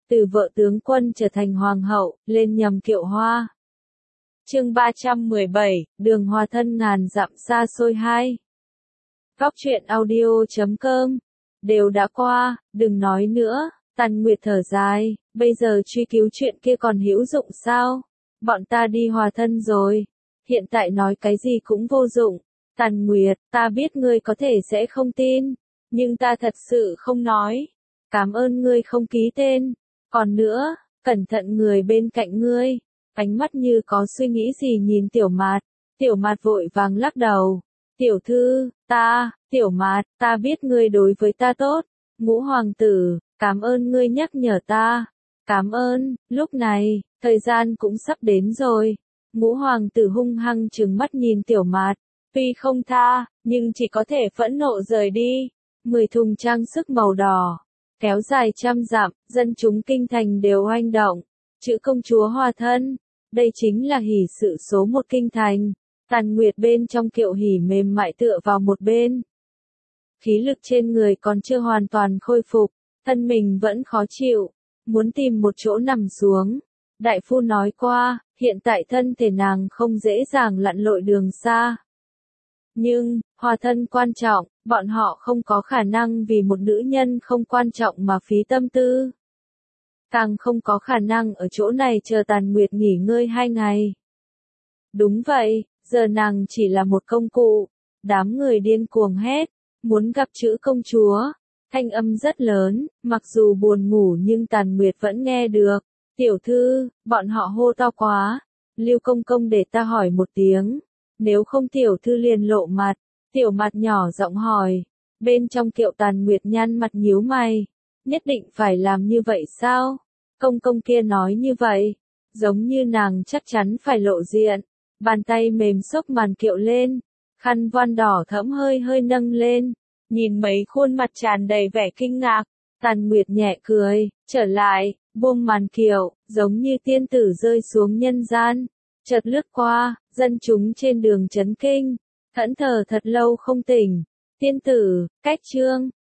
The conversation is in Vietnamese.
từ vợ tướng quân trở thành hoàng hậu, lên nhầm kiệu hoa. Chương 317, đường hòa thân ngàn dặm xa xôi 2. Góc truyện audio.com. Đều đã qua, đừng nói nữa. Tàn Nguyệt thở dài, bây giờ truy cứu chuyện kia còn hữu dụng sao? Bọn ta đi hòa thân rồi. Hiện tại nói cái gì cũng vô dụng. Tàn Nguyệt, ta biết ngươi có thể sẽ không tin, nhưng ta thật sự không nói. Cảm ơn ngươi không ký tên. Còn nữa, cẩn thận người bên cạnh ngươi. Ánh mắt như có suy nghĩ gì nhìn Tiểu Mạt. Tiểu Mạt vội vàng lắc đầu. Tiểu thư, Tiểu Mạt, ta biết ngươi đối với ta tốt. Ngũ hoàng tử, cảm ơn ngươi nhắc nhở ta. Cảm ơn. Lúc này, thời gian cũng sắp đến rồi. Ngũ hoàng tử hung hăng trừng mắt nhìn Tiểu Mạt. Tuy không tha, nhưng chỉ có thể phẫn nộ rời đi. 10 thùng trang sức màu đỏ, kéo dài trăm dặm, dân chúng kinh thành đều oanh động. Chữ công chúa hòa thân, đây chính là hỷ sự số 1 kinh thành. Tàn Nguyệt bên trong kiệu hỉ mềm mại tựa vào một bên. Khí lực trên người còn chưa hoàn toàn khôi phục, thân mình vẫn khó chịu, muốn tìm một chỗ nằm xuống. Đại phu nói qua, hiện tại thân thể nàng không dễ dàng lặn lội đường xa. Nhưng, hòa thân quan trọng, bọn họ không có khả năng vì một nữ nhân không quan trọng mà phí tâm tư. Càng không có khả năng ở chỗ này chờ Tàn Nguyệt nghỉ ngơi 2 ngày. Đúng vậy, giờ nàng chỉ là một công cụ. Đám người điên cuồng hét, muốn gặp chữ công chúa. Thanh âm rất lớn, mặc dù buồn ngủ nhưng Tàn Nguyệt vẫn nghe được. Tiểu thư, bọn họ hô to quá. Lưu công công để ta hỏi một tiếng. Nếu không tiểu thư liền lộ mặt. Tiểu Mạt nhỏ giọng hỏi. Bên trong kiệu Tàn Nguyệt nhăn mặt nhíu mày. Nhất định phải làm như vậy sao? Công công kia nói như vậy. Giống như nàng chắc chắn phải lộ diện. Bàn tay mềm xốc màn kiệu lên. Khăn voan đỏ thẫm hơi hơi nâng lên. Nhìn mấy khuôn mặt tràn đầy vẻ kinh ngạc. Tàn Nguyệt nhẹ cười, trở lại, buông màn kiệu, giống như tiên tử rơi xuống nhân gian. Chợt lướt qua, dân chúng trên đường chấn kinh. Thẫn thờ thật lâu không tỉnh. Tiên tử, cách trương,